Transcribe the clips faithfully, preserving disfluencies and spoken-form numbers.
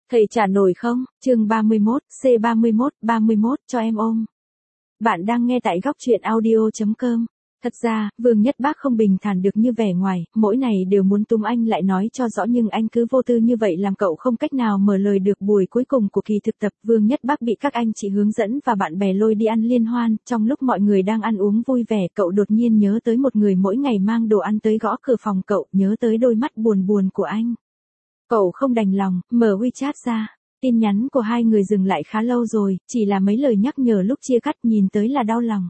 Thầy trả nổi không? Chương ba mươi mốt, C ba mươi mốt, ba mươi mốt cho em ôm. Bạn đang nghe tại góc truyện audio chấm com. Thật ra, Vương Nhất Bác không bình thản được như vẻ ngoài, mỗi ngày đều muốn túm anh lại nói cho rõ nhưng anh cứ vô tư như vậy làm cậu không cách nào mở lời được. Buổi cuối cùng của kỳ thực tập, Vương Nhất Bác bị các anh chị hướng dẫn và bạn bè lôi đi ăn liên hoan, trong lúc mọi người đang ăn uống vui vẻ, cậu đột nhiên nhớ tới một người mỗi ngày mang đồ ăn tới gõ cửa phòng cậu, nhớ tới đôi mắt buồn buồn của anh. Cậu không đành lòng, mở WeChat ra. Tin nhắn của hai người dừng lại khá lâu rồi, chỉ là mấy lời nhắc nhở lúc chia cắt nhìn tới là đau lòng.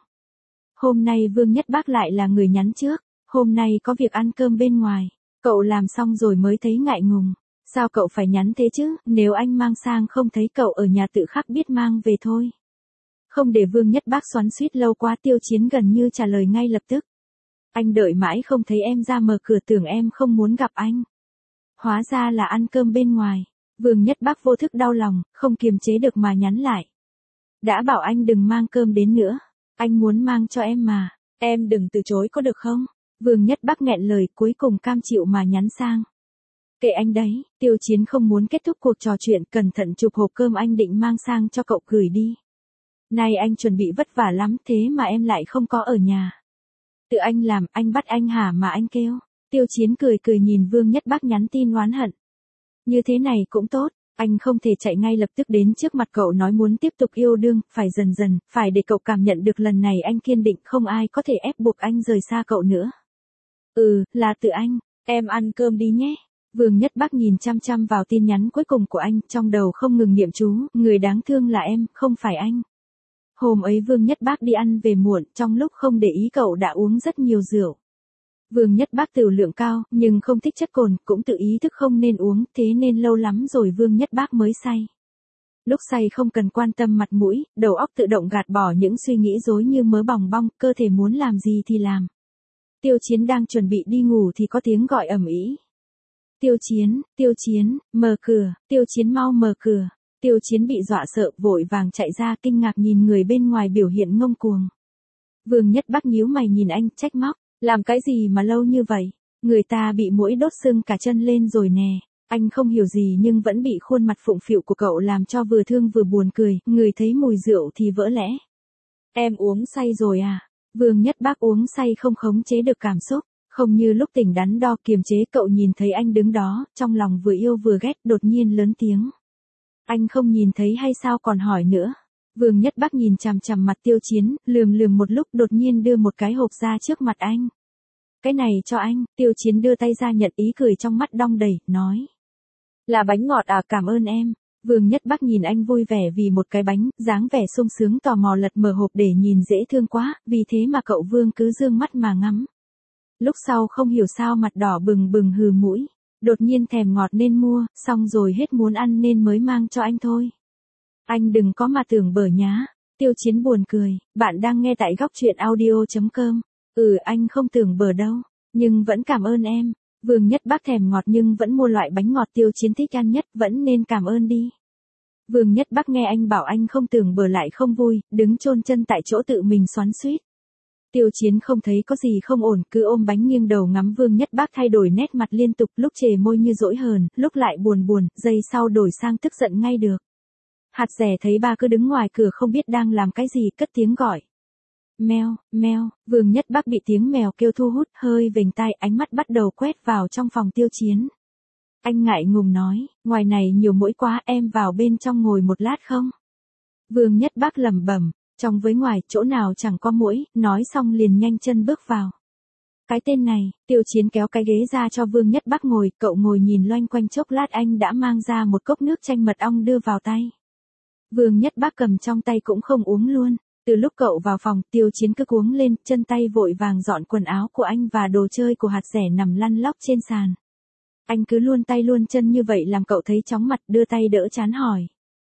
Hôm nay Vương Nhất Bác lại là người nhắn trước, hôm nay có việc ăn cơm bên ngoài, cậu làm xong rồi mới thấy ngại ngùng. Sao cậu phải nhắn thế chứ, nếu anh mang sang không thấy cậu ở nhà tự khắc biết mang về thôi. Không để Vương Nhất Bác xoắn xuýt lâu quá, Tiêu Chiến gần như trả lời ngay lập tức. Anh đợi mãi không thấy em ra mở cửa, tưởng em không muốn gặp anh. Hóa ra là ăn cơm bên ngoài. Vương Nhất Bác vô thức đau lòng, không kiềm chế được mà nhắn lại. Đã bảo anh đừng mang cơm đến nữa. Anh muốn mang cho em mà. Em đừng từ chối có được không? Vương Nhất Bác nghẹn lời, cuối cùng cam chịu mà nhắn sang. Kệ anh đấy, Tiêu Chiến không muốn kết thúc cuộc trò chuyện, cẩn thận chụp hộp cơm anh định mang sang cho cậu gửi đi. Này anh chuẩn bị vất vả lắm thế mà em lại không có ở nhà. Tự anh làm, anh bắt anh hả mà anh kêu. Tiêu Chiến cười cười nhìn Vương Nhất Bác nhắn tin oán hận. Như thế này cũng tốt, anh không thể chạy ngay lập tức đến trước mặt cậu nói muốn tiếp tục yêu đương, phải dần dần, phải để cậu cảm nhận được lần này anh kiên định, không ai có thể ép buộc anh rời xa cậu nữa. Ừ, là tự anh, em ăn cơm đi nhé. Vương Nhất Bác nhìn chăm chăm vào tin nhắn cuối cùng của anh, trong đầu không ngừng niệm chú, người đáng thương là em, không phải anh. Hôm ấy Vương Nhất Bác đi ăn về muộn, trong lúc không để ý cậu đã uống rất nhiều rượu. Vương Nhất Bác tửu lượng cao, nhưng không thích chất cồn, cũng tự ý thức không nên uống, thế nên lâu lắm rồi Vương Nhất Bác mới say. Lúc say không cần quan tâm mặt mũi, đầu óc tự động gạt bỏ những suy nghĩ rối như mớ bòng bong, cơ thể muốn làm gì thì làm. Tiêu Chiến đang chuẩn bị đi ngủ thì có tiếng gọi ầm ĩ. Tiêu Chiến, Tiêu Chiến, mở cửa, Tiêu Chiến mau mở cửa. Tiêu Chiến bị dọa sợ, vội vàng chạy ra, kinh ngạc nhìn người bên ngoài biểu hiện ngông cuồng. Vương Nhất Bác nhíu mày nhìn anh, trách móc. Làm cái gì mà lâu như vậy? Người ta bị muỗi đốt sưng cả chân lên rồi nè. Anh không hiểu gì nhưng vẫn bị khuôn mặt phụng phịu của cậu làm cho vừa thương vừa buồn cười, người thấy mùi rượu thì vỡ lẽ. Em uống say rồi à? Vương Nhất Bác uống say không khống chế được cảm xúc, không như lúc tỉnh đắn đo kiềm chế. Cậu nhìn thấy anh đứng đó, trong lòng vừa yêu vừa ghét, đột nhiên lớn tiếng. Anh không nhìn thấy hay sao còn hỏi nữa? Vương Nhất Bác nhìn chằm chằm mặt Tiêu Chiến, lườm lườm một lúc đột nhiên đưa một cái hộp ra trước mặt anh. Cái này cho anh. Tiêu Chiến đưa tay ra nhận, ý cười trong mắt đong đầy, nói. Là bánh ngọt à, cảm ơn em. Vương Nhất Bác nhìn anh vui vẻ vì một cái bánh, dáng vẻ sung sướng tò mò lật mở hộp để nhìn dễ thương quá, vì thế mà cậu Vương cứ dương mắt mà ngắm. Lúc sau không hiểu sao mặt đỏ bừng bừng hừ mũi, đột nhiên thèm ngọt nên mua, xong rồi hết muốn ăn nên mới mang cho anh thôi. Anh đừng có mà tưởng bở nhá. Tiêu Chiến buồn cười, bạn đang nghe tại góc truyện audio chấm com. Ừ, anh không tưởng bở đâu, nhưng vẫn cảm ơn em. Vương Nhất Bác thèm ngọt nhưng vẫn mua loại bánh ngọt Tiêu Chiến thích ăn nhất, vẫn nên cảm ơn đi. Vương Nhất Bác nghe anh bảo anh không tưởng bở lại không vui, đứng chôn chân tại chỗ tự mình xoắn xuýt. Tiêu Chiến không thấy có gì không ổn, cứ ôm bánh nghiêng đầu ngắm Vương Nhất Bác thay đổi nét mặt liên tục, lúc chề môi như dỗi hờn, lúc lại buồn buồn, giây sau đổi sang tức giận ngay được. Hạt rẻ thấy ba cứ đứng ngoài cửa không biết đang làm cái gì, cất tiếng gọi. Meo, meo, Vương Nhất Bác bị tiếng mèo kêu thu hút, hơi vểnh tai, ánh mắt bắt đầu quét vào trong phòng Tiêu Chiến. Anh ngại ngùng nói, ngoài này nhiều muỗi quá, em vào bên trong ngồi một lát không? Vương Nhất Bác lẩm bẩm, trong với ngoài, chỗ nào chẳng có muỗi, nói xong liền nhanh chân bước vào. Cái tên này, Tiêu Chiến kéo cái ghế ra cho Vương Nhất Bác ngồi, cậu ngồi nhìn loanh quanh chốc lát anh đã mang ra một cốc nước chanh mật ong đưa vào tay. Vương Nhất Bác cầm trong tay cũng không uống luôn. Từ lúc cậu vào phòng, Tiêu Chiến cứ cuống lên, chân tay vội vàng dọn quần áo của anh và đồ chơi của hạt rẻ nằm lăn lóc trên sàn. Anh cứ luôn tay luôn chân như vậy làm cậu thấy chóng mặt, đưa tay đỡ trán hỏi.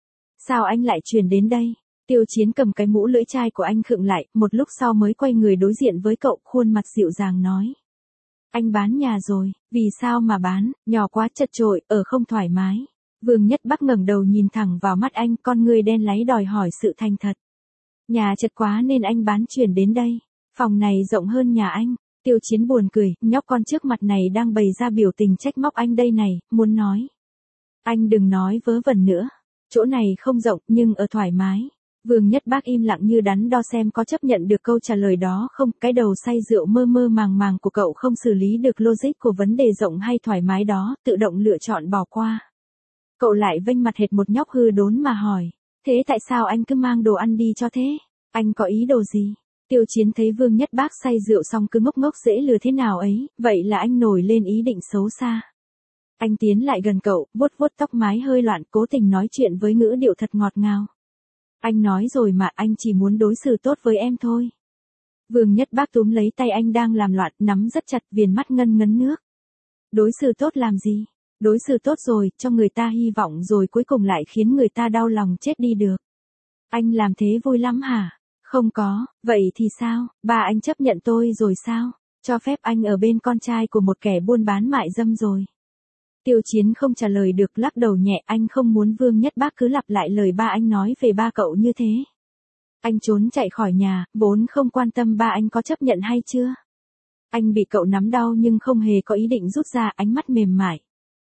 Sao anh lại chuyển đến đây? Tiêu Chiến cầm cái mũ lưỡi chai của anh khựng lại, một lúc sau mới quay người đối diện với cậu, khuôn mặt dịu dàng nói. Anh bán nhà rồi, vì sao mà bán, nhỏ quá chật chội, ở không thoải mái. Vương Nhất Bác ngẩng đầu nhìn thẳng vào mắt anh, con người đen láy đòi hỏi sự thành thật. Nhà chật quá nên anh bán chuyển đến đây. Phòng này rộng hơn nhà anh. Tiêu Chiến buồn cười, nhóc con trước mặt này đang bày ra biểu tình trách móc anh đây này, muốn nói. Anh đừng nói vớ vẩn nữa. Chỗ này không rộng nhưng ở thoải mái. Vương Nhất Bác im lặng như đắn đo xem có chấp nhận được câu trả lời đó không. Cái đầu say rượu mơ mơ màng màng của cậu không xử lý được logic của vấn đề rộng hay thoải mái đó, tự động lựa chọn bỏ qua. Cậu lại vênh mặt hệt một nhóc hư đốn mà hỏi. Thế tại sao anh cứ mang đồ ăn đi cho thế? Anh có ý đồ gì? Tiêu Chiến thấy Vương Nhất Bác say rượu xong cứ ngốc ngốc dễ lừa thế nào ấy, vậy là anh nổi lên ý định xấu xa. Anh tiến lại gần cậu, vuốt vuốt tóc mái hơi loạn, cố tình nói chuyện với ngữ điệu thật ngọt ngào. Anh nói rồi mà, anh chỉ muốn đối xử tốt với em thôi. Vương Nhất Bác túm lấy tay anh đang làm loạn, nắm rất chặt, viền mắt ngân ngấn nước. Đối xử tốt làm gì? Đối xử tốt rồi, cho người ta hy vọng rồi cuối cùng lại khiến người ta đau lòng chết đi được. Anh làm thế vui lắm hả? Không có, vậy thì sao? Bà anh chấp nhận tôi rồi sao? Cho phép anh ở bên con trai của một kẻ buôn bán mại dâm rồi. Tiêu Chiến không trả lời được, lắc đầu nhẹ, anh không muốn Vương Nhất Bác cứ lặp lại lời ba anh nói về ba cậu như thế. Anh trốn chạy khỏi nhà, vốn không quan tâm ba anh có chấp nhận hay chưa. Anh bị cậu nắm đau nhưng không hề có ý định rút ra, ánh mắt mềm mại.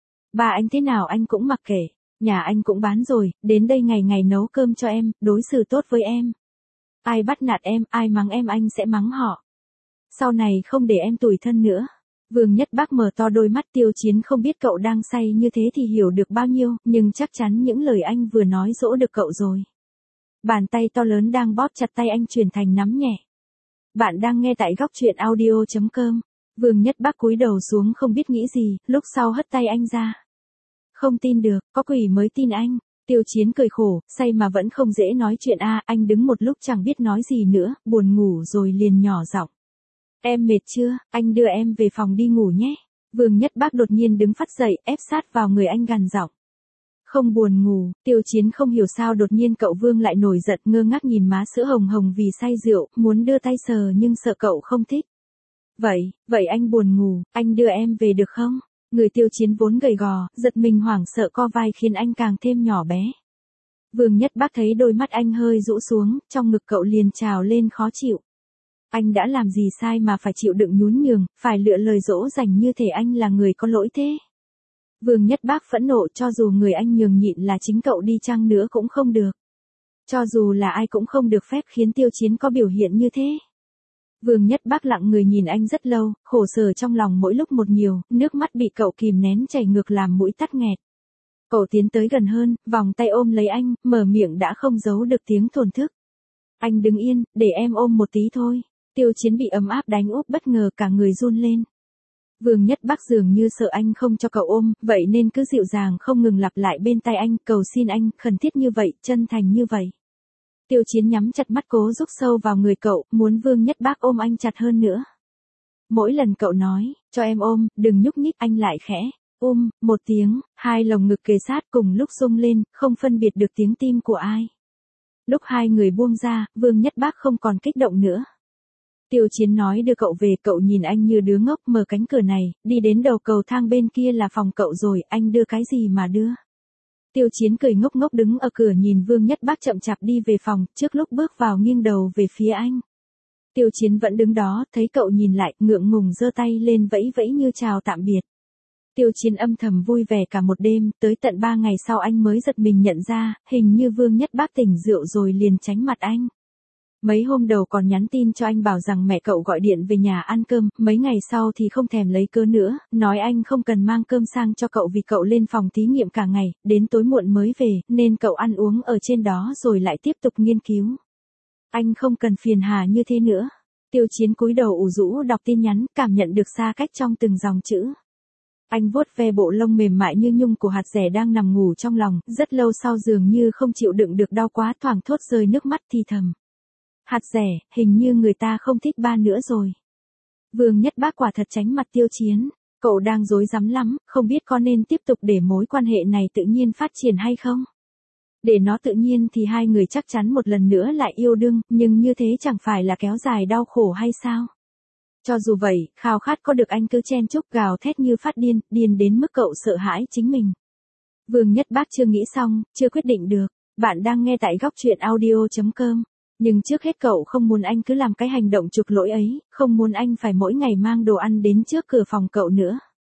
Ba anh thế nào anh cũng mặc kệ, nhà anh cũng bán rồi, đến đây ngày ngày nấu cơm cho em, đối xử tốt với em. Ai bắt nạt em, ai mắng em anh sẽ mắng họ. Sau này không để em tủi thân nữa. Vương Nhất Bác mở to đôi mắt. Tiêu Chiến không biết cậu đang say như thế thì hiểu được bao nhiêu, nhưng chắc chắn những lời anh vừa nói dỗ được cậu rồi. Bàn tay to lớn đang bóp chặt tay anh chuyển thành nắm nhẹ. Bạn đang nghe tại góc truyện audio chấm com. Vương Nhất Bác cúi đầu xuống không biết nghĩ gì, lúc sau hất tay anh ra. Không tin được, có quỷ mới tin anh. Tiêu Chiến cười khổ, say mà vẫn không dễ nói chuyện a. À, anh đứng một lúc chẳng biết nói gì nữa, buồn ngủ rồi liền nhỏ giọng. Em mệt chưa, anh đưa em về phòng đi ngủ nhé. Vương Nhất Bác đột nhiên đứng phắt dậy, ép sát vào người anh gằn giọng. Không buồn ngủ. Tiêu Chiến không hiểu sao đột nhiên cậu Vương lại nổi giận, ngơ ngác nhìn má sữa hồng hồng vì say rượu, muốn đưa tay sờ nhưng sợ cậu không thích. Vậy, vậy anh buồn ngủ, anh đưa em về được không? Người Tiêu Chiến vốn gầy gò, giật mình hoảng sợ co vai khiến anh càng thêm nhỏ bé. Vương Nhất Bác thấy đôi mắt anh hơi rũ xuống, trong ngực cậu liền trào lên khó chịu. Anh đã làm gì sai mà phải chịu đựng nhún nhường, phải lựa lời dỗ dành như thể anh là người có lỗi thế? Vương Nhất Bác phẫn nộ, cho dù người anh nhường nhịn là chính cậu đi chăng nữa cũng không được. Cho dù là ai cũng không được phép khiến Tiêu Chiến có biểu hiện như thế. Vương Nhất Bác lặng người nhìn anh rất lâu, khổ sở trong lòng mỗi lúc một nhiều, nước mắt bị cậu kìm nén chảy ngược làm mũi tắc nghẹt. Cậu tiến tới gần hơn, vòng tay ôm lấy anh, mở miệng đã không giấu được tiếng thổn thức. Anh đứng yên, để em ôm một tí thôi. Tiêu Chiến bị ấm áp đánh úp bất ngờ cả người run lên. Vương Nhất Bác dường như sợ anh không cho cậu ôm, vậy nên cứ dịu dàng không ngừng lặp lại bên tai anh, cầu xin anh, khẩn thiết như vậy, chân thành như vậy. Tiêu Chiến nhắm chặt mắt cố rúc sâu vào người cậu, muốn Vương Nhất Bác ôm anh chặt hơn nữa. Mỗi lần cậu nói, cho em ôm, đừng nhúc nhích, anh lại khẽ, ôm, một tiếng, hai lồng ngực kề sát cùng lúc rung lên, không phân biệt được tiếng tim của ai. Lúc hai người buông ra, Vương Nhất Bác không còn kích động nữa. Tiêu Chiến nói đưa cậu về, cậu nhìn anh như đứa ngốc, mở cánh cửa này, đi đến đầu cầu thang bên kia là phòng cậu rồi, anh đưa cái gì mà đưa. Tiêu Chiến cười ngốc ngốc đứng ở cửa nhìn Vương Nhất Bác chậm chạp đi về phòng, trước lúc bước vào nghiêng đầu về phía anh. Tiêu Chiến vẫn đứng đó, thấy cậu nhìn lại, ngượng ngùng giơ tay lên vẫy vẫy như chào tạm biệt. Tiêu Chiến âm thầm vui vẻ cả một đêm, tới tận ba ngày sau anh mới giật mình nhận ra, hình như Vương Nhất Bác tỉnh rượu rồi liền tránh mặt anh. Mấy hôm đầu còn nhắn tin cho anh bảo rằng mẹ cậu gọi điện về nhà ăn cơm, mấy ngày sau thì không thèm lấy cớ nữa, nói anh không cần mang cơm sang cho cậu vì cậu lên phòng thí nghiệm cả ngày, đến tối muộn mới về, nên cậu ăn uống ở trên đó rồi lại tiếp tục nghiên cứu. Anh không cần phiền hà như thế nữa. Tiêu Chiến cúi đầu ủ rũ đọc tin nhắn, cảm nhận được xa cách trong từng dòng chữ. Anh vuốt ve bộ lông mềm mại như nhung của hạt dẻ đang nằm ngủ trong lòng, rất lâu sau dường như không chịu đựng được đau quá thoảng thốt rơi nước mắt thì thầm. Hạt dẻ, hình như người ta không thích ba nữa rồi. Vương Nhất Bác quả thật tránh mặt Tiêu Chiến. Cậu đang rối rắm lắm, không biết có nên tiếp tục để mối quan hệ này tự nhiên phát triển hay không. Để nó tự nhiên thì hai người chắc chắn một lần nữa lại yêu đương, nhưng như thế chẳng phải là kéo dài đau khổ hay sao? Cho dù vậy, khao khát có được anh cứ chen chúc gào thét như phát điên, điên đến mức cậu sợ hãi chính mình. Vương Nhất Bác chưa nghĩ xong, chưa quyết định được. Bạn đang nghe tại góc truyện audio chấm com. Nhưng trước hết cậu không muốn anh cứ làm cái hành động chuộc lỗi ấy, không muốn anh phải mỗi ngày mang đồ ăn đến trước cửa phòng cậu nữa.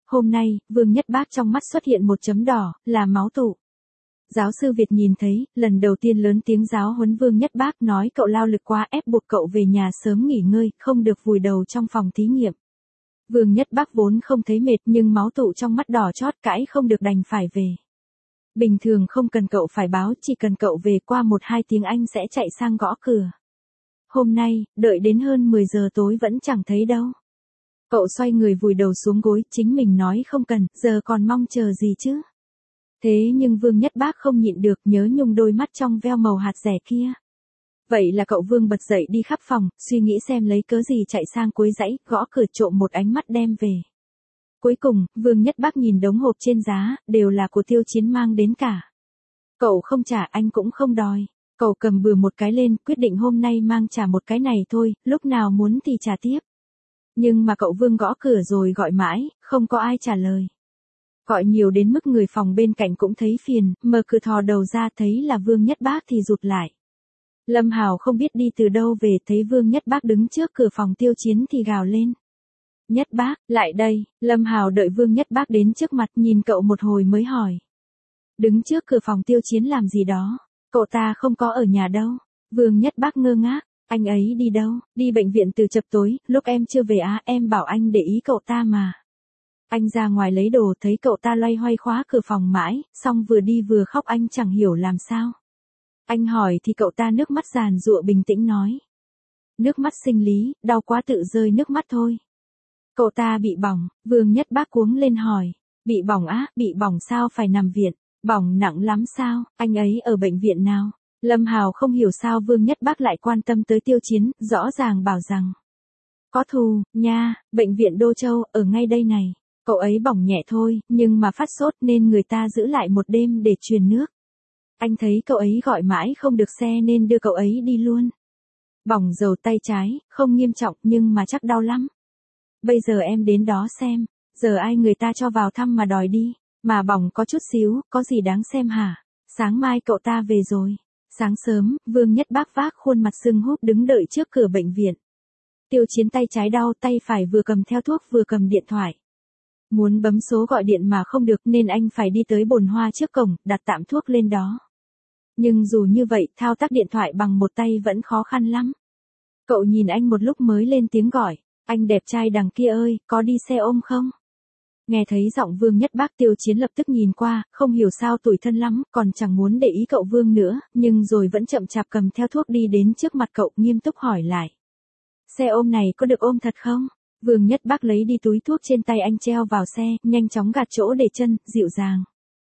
Hôm nay, Vương Nhất Bác trong mắt xuất hiện một chấm đỏ, là máu tụ. Giáo sư Việt nhìn thấy, lần đầu tiên lớn tiếng giáo huấn Vương Nhất Bác nói cậu lao lực quá ép buộc cậu về nhà sớm nghỉ ngơi, không được vùi đầu trong phòng thí nghiệm. Vương Nhất Bác vốn không thấy mệt nhưng máu tụ trong mắt đỏ chót cãi không được đành phải về. Bình thường không cần cậu phải báo, chỉ cần cậu về qua một hai tiếng anh sẽ chạy sang gõ cửa. Hôm nay, đợi đến hơn mười giờ tối vẫn chẳng thấy đâu. Cậu xoay người vùi đầu xuống gối, chính mình nói không cần, giờ còn mong chờ gì chứ. Thế nhưng Vương Nhất Bác không nhịn được, nhớ nhung đôi mắt trong veo màu hạt rẻ kia. Vậy là cậu Vương bật dậy đi khắp phòng, suy nghĩ xem lấy cớ gì chạy sang cuối dãy, gõ cửa trộm một ánh mắt đem về. Cuối cùng, Vương Nhất Bác nhìn đống hộp trên giá, đều là của Tiêu Chiến mang đến cả. Cậu không trả anh cũng không đòi. Cậu cầm bừa một cái lên, quyết định hôm nay mang trả một cái này thôi, lúc nào muốn thì trả tiếp. Nhưng mà cậu Vương gõ cửa rồi gọi mãi, không có ai trả lời. Gọi nhiều đến mức người phòng bên cạnh cũng thấy phiền, mở cửa thò đầu ra thấy là Vương Nhất Bác thì rụt lại. Lâm Hào không biết đi từ đâu về, thấy Vương Nhất Bác đứng trước cửa phòng Tiêu Chiến thì gào lên. Nhất Bác, lại đây. Lâm Hào đợi Vương Nhất Bác đến trước mặt, nhìn cậu một hồi mới hỏi. Đứng trước cửa phòng Tiêu Chiến làm gì đó? Cậu ta không có ở nhà đâu. Vương Nhất Bác ngơ ngác. Anh ấy đi đâu? Đi bệnh viện từ chập tối, lúc em chưa về á, em bảo anh để ý cậu ta mà. Anh ra ngoài lấy đồ, thấy cậu ta loay hoay khóa cửa phòng mãi, xong vừa đi vừa khóc, anh chẳng hiểu làm sao. Anh hỏi thì cậu ta nước mắt giàn giụa bình tĩnh nói. Nước mắt sinh lý, đau quá tự rơi nước mắt thôi. Cậu ta bị bỏng. Vương Nhất Bác cuống lên hỏi. Bị bỏng á, bị bỏng sao phải nằm viện? Bỏng nặng lắm sao? Anh ấy ở bệnh viện nào? Lâm Hào không hiểu sao Vương Nhất Bác lại quan tâm tới Tiêu Chiến, rõ ràng bảo rằng. Có thù, nha, bệnh viện Đô Châu, ở ngay đây này. Cậu ấy bỏng nhẹ thôi, nhưng mà phát sốt nên người ta giữ lại một đêm để truyền nước. Anh thấy cậu ấy gọi mãi không được xe nên đưa cậu ấy đi luôn. Bỏng dầu tay trái, không nghiêm trọng nhưng mà chắc đau lắm. Bây giờ em đến đó xem, giờ ai người ta cho vào thăm mà đòi đi, mà bỏng có chút xíu, có gì đáng xem hả? Sáng mai cậu ta về rồi. Sáng sớm, Vương Nhất Bác vác khuôn mặt sưng húp đứng đợi trước cửa bệnh viện. Tiêu Chiến tay trái đau, tay phải vừa cầm theo thuốc vừa cầm điện thoại. Muốn bấm số gọi điện mà không được nên anh phải đi tới bồn hoa trước cổng, đặt tạm thuốc lên đó. Nhưng dù như vậy, thao tác điện thoại bằng một tay vẫn khó khăn lắm. Cậu nhìn anh một lúc mới lên tiếng gọi. Anh đẹp trai đằng kia ơi, có đi xe ôm không? Nghe thấy giọng Vương Nhất Bác, Tiêu Chiến lập tức nhìn qua, không hiểu sao tủi thân lắm, còn chẳng muốn để ý cậu Vương nữa, nhưng rồi vẫn chậm chạp cầm theo thuốc đi đến trước mặt cậu, nghiêm túc hỏi lại. Xe ôm này có được ôm thật không? Vương Nhất Bác lấy đi túi thuốc trên tay anh treo vào xe, nhanh chóng gạt chỗ để chân, dịu dàng.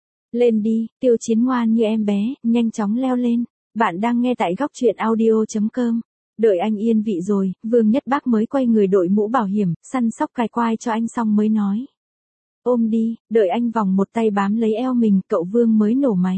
Lên đi, Tiêu Chiến ngoan như em bé, nhanh chóng leo lên. Bạn đang nghe tại góc truyện audio chấm com. Đợi anh yên vị rồi, Vương Nhất Bác mới quay người đội mũ bảo hiểm, săn sóc cài quai cho anh xong mới nói. Ôm đi, đợi anh vòng một tay bám lấy eo mình, cậu Vương mới nổ máy.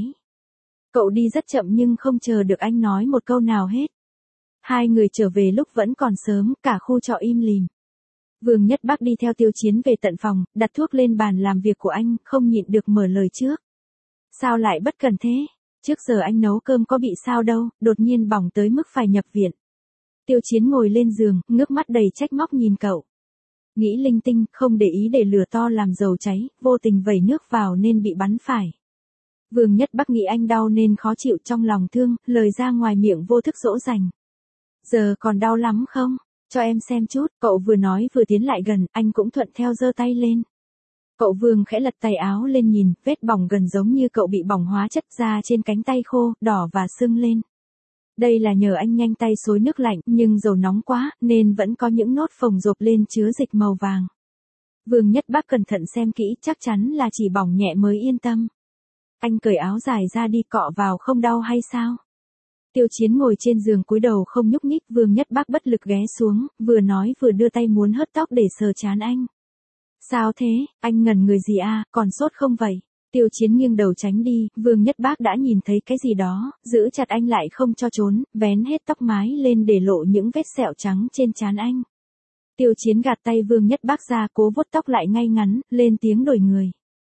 Cậu đi rất chậm nhưng không chờ được anh nói một câu nào hết. Hai người trở về lúc vẫn còn sớm, cả khu trọ im lìm. Vương Nhất Bác đi theo Tiêu Chiến về tận phòng, đặt thuốc lên bàn làm việc của anh, không nhịn được mở lời trước. Sao lại bất cần thế? Trước giờ anh nấu cơm có bị sao đâu, đột nhiên bỏng tới mức phải nhập viện. Tiêu Chiến ngồi lên giường, ngước mắt đầy trách móc nhìn cậu. Nghĩ linh tinh, không để ý để lửa to làm dầu cháy, vô tình vẩy nước vào nên bị bắn phải. Vương Nhất Bác nghĩ anh đau nên khó chịu trong lòng thương, lời ra ngoài miệng vô thức dỗ dành. Giờ còn đau lắm không? Cho em xem chút, cậu vừa nói vừa tiến lại gần, anh cũng thuận theo giơ tay lên. Cậu Vương khẽ lật tay áo lên nhìn, vết bỏng gần giống như cậu bị bỏng hóa chất ra trên cánh tay khô, đỏ và sưng lên. Đây là nhờ anh nhanh tay xối nước lạnh, nhưng dầu nóng quá, nên vẫn có những nốt phồng rộp lên chứa dịch màu vàng. Vương Nhất Bác cẩn thận xem kỹ, chắc chắn là chỉ bỏng nhẹ mới yên tâm. Anh cởi áo dài ra đi, cọ vào không đau hay sao? Tiêu Chiến ngồi trên giường cúi đầu không nhúc nhích, Vương Nhất Bác bất lực ghé xuống, vừa nói vừa đưa tay muốn hớt tóc để sờ trán anh. Sao thế, anh ngẩn người gì à, còn sốt không vậy? Tiêu Chiến nghiêng đầu tránh đi, Vương Nhất Bác đã nhìn thấy cái gì đó, giữ chặt anh lại không cho trốn, vén hết tóc mái lên để lộ những vết sẹo trắng trên trán anh. Tiêu Chiến gạt tay Vương Nhất Bác ra, cố vuốt tóc lại ngay ngắn, lên tiếng đổi người.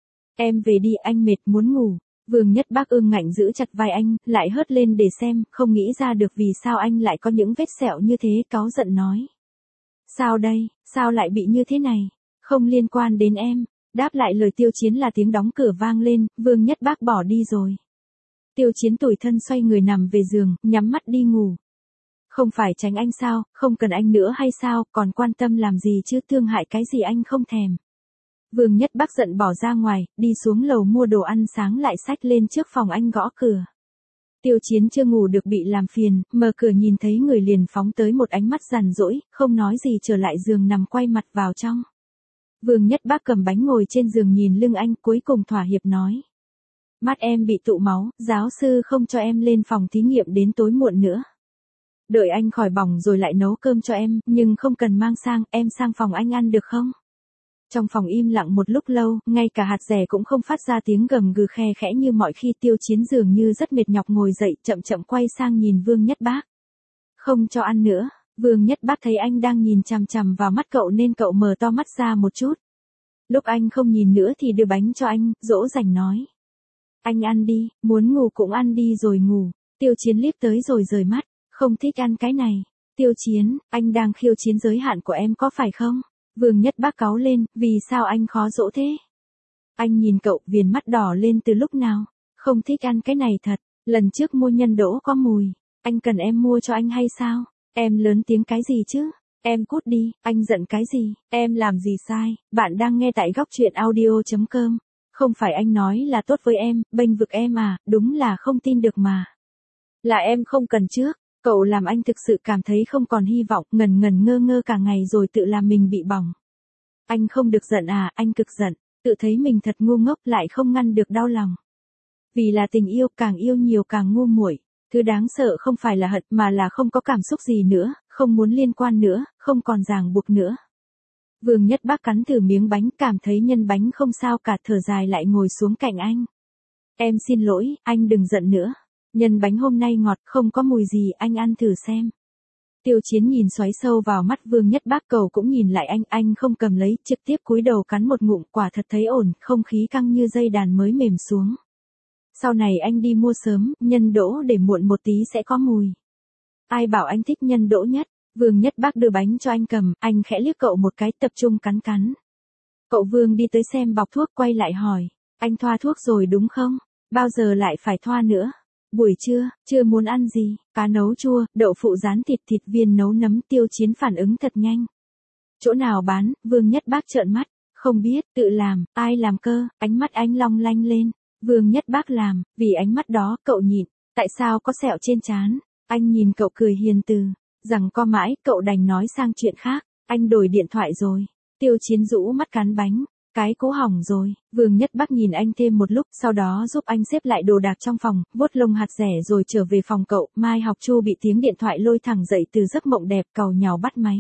Em về đi, anh mệt muốn ngủ. Vương Nhất Bác ương ngạnh giữ chặt vai anh, lại hớt lên để xem, không nghĩ ra được vì sao anh lại có những vết sẹo như thế, cáu giận nói. Sao đây, sao lại bị như thế này? Không liên quan đến em. Đáp lại lời Tiêu Chiến là tiếng đóng cửa vang lên, Vương Nhất Bác bỏ đi rồi. Tiêu Chiến tủi thân xoay người nằm về giường, nhắm mắt đi ngủ. Không phải tránh anh sao, không cần anh nữa hay sao, còn quan tâm làm gì chứ, thương hại cái gì anh không thèm. Vương Nhất Bác giận bỏ ra ngoài, đi xuống lầu mua đồ ăn sáng lại xách lên trước phòng anh gõ cửa. Tiêu Chiến chưa ngủ được bị làm phiền, mở cửa nhìn thấy người liền phóng tới một ánh mắt giàn dỗi, không nói gì trở lại giường nằm quay mặt vào trong. Vương Nhất Bác cầm bánh ngồi trên giường nhìn lưng anh, cuối cùng thỏa hiệp nói. Mắt em bị tụ máu, giáo sư không cho em lên phòng thí nghiệm đến tối muộn nữa. Đợi anh khỏi bỏng rồi lại nấu cơm cho em, nhưng không cần mang sang, em sang phòng anh ăn được không? Trong phòng im lặng một lúc lâu, ngay cả hạt rẻ cũng không phát ra tiếng gầm gừ khe khẽ như mọi khi. Tiêu Chiến dường như rất mệt nhọc ngồi dậy, chậm chậm quay sang nhìn Vương Nhất Bác. Không cho ăn nữa. Vương Nhất Bác thấy anh đang nhìn chằm chằm vào mắt cậu nên cậu mở to mắt ra một chút. Lúc anh không nhìn nữa thì đưa bánh cho anh, dỗ dành nói. Anh ăn đi, muốn ngủ cũng ăn đi rồi ngủ. Tiêu Chiến liếc tới rồi rời mắt, không thích ăn cái này. Tiêu Chiến, anh đang khiêu chiến giới hạn của em có phải không? Vương Nhất Bác cáu lên, vì sao anh khó dỗ thế? Anh nhìn cậu, viền mắt đỏ lên từ lúc nào? Không thích ăn cái này thật, lần trước mua nhân đỗ có mùi, anh cần em mua cho anh hay sao? Em lớn tiếng cái gì chứ? Em cút đi, anh giận cái gì? Em làm gì sai? Bạn đang nghe tại góc truyện audio chấm com. Không phải anh nói là tốt với em, bênh vực em à, đúng là không tin được mà. Là em không cần trước. Cậu làm anh thực sự cảm thấy không còn hy vọng, ngần ngần ngơ ngơ cả ngày rồi tự làm mình bị bỏng. Anh không được giận à, anh cực giận, tự thấy mình thật ngu ngốc lại không ngăn được đau lòng. Vì là tình yêu, càng yêu nhiều càng ngu muội. Thứ đáng sợ không phải là hận mà là không có cảm xúc gì nữa, không muốn liên quan nữa, không còn ràng buộc nữa. Vương Nhất Bác cắn thử miếng bánh, cảm thấy nhân bánh không sao cả, thở dài lại ngồi xuống cạnh anh. Em xin lỗi, anh đừng giận nữa. Nhân bánh hôm nay ngọt, không có mùi gì, anh ăn thử xem. Tiêu Chiến nhìn xoáy sâu vào mắt Vương Nhất Bác, cầu cũng nhìn lại anh, anh không cầm lấy, trực tiếp cúi đầu cắn một ngụm, quả thật thấy ổn, không khí căng như dây đàn mới mềm xuống. Sau này anh đi mua sớm, nhân đỗ để muộn một tí sẽ có mùi. Ai bảo anh thích nhân đỗ nhất? Vương Nhất Bác đưa bánh cho anh cầm, anh khẽ liếc cậu một cái, tập trung cắn cắn. Cậu Vương đi tới xem bọc thuốc, quay lại hỏi, anh thoa thuốc rồi đúng không? Bao giờ lại phải thoa nữa? Buổi trưa, chưa muốn ăn gì, cá nấu chua, đậu phụ rán thịt, thịt viên nấu nấm. Tiêu Chiến phản ứng thật nhanh. Chỗ nào bán? Vương Nhất Bác trợn mắt, không biết, tự làm, ai làm cơ? Ánh mắt anh long lanh lên. Vương Nhất Bác làm, vì ánh mắt đó, cậu nhịn. Tại sao có sẹo trên trán? Anh nhìn cậu cười hiền từ, rằng co mãi, cậu đành nói sang chuyện khác. Anh đổi điện thoại rồi. Tiêu Chiến rũ mắt cắn bánh. Cái cũ hỏng rồi. Vương Nhất Bác nhìn anh thêm một lúc, sau đó giúp anh xếp lại đồ đạc trong phòng, vuốt lông hạt rẻ rồi trở về phòng cậu. Mai Học Chu bị tiếng điện thoại lôi thẳng dậy từ giấc mộng đẹp, càu nhàu bắt máy.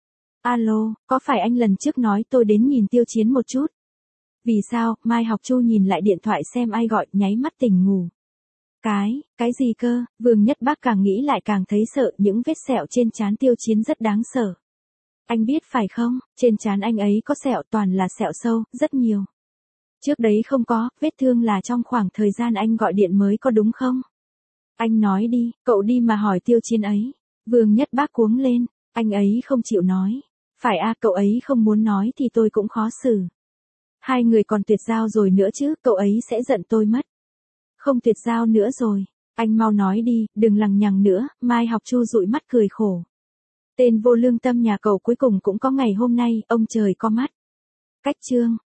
Alo, có phải anh lần trước nói tôi đến nhìn Tiêu Chiến một chút? Vì sao? Mai Học Chu nhìn lại điện thoại xem ai gọi, nháy mắt tỉnh ngủ. Cái, cái gì cơ? Vương Nhất Bác càng nghĩ lại càng thấy sợ, những vết sẹo trên trán Tiêu Chiến rất đáng sợ. Anh biết phải không, trên trán anh ấy có sẹo, toàn là sẹo sâu, rất nhiều. Trước đấy không có, vết thương là trong khoảng thời gian anh gọi điện mới có đúng không? Anh nói đi, cậu đi mà hỏi Tiêu Chiến ấy. Vương Nhất Bác cuống lên, anh ấy không chịu nói. Phải à, cậu ấy không muốn nói thì tôi cũng khó xử. Hai người còn tuyệt giao rồi nữa chứ, cậu ấy sẽ giận tôi mất. Không tuyệt giao nữa rồi, anh mau nói đi, đừng lằng nhằng nữa. Mai Học Chu dụi mắt cười khổ. Tên vô lương tâm nhà cậu cuối cùng cũng có ngày hôm nay, ông trời có mắt. Cách chương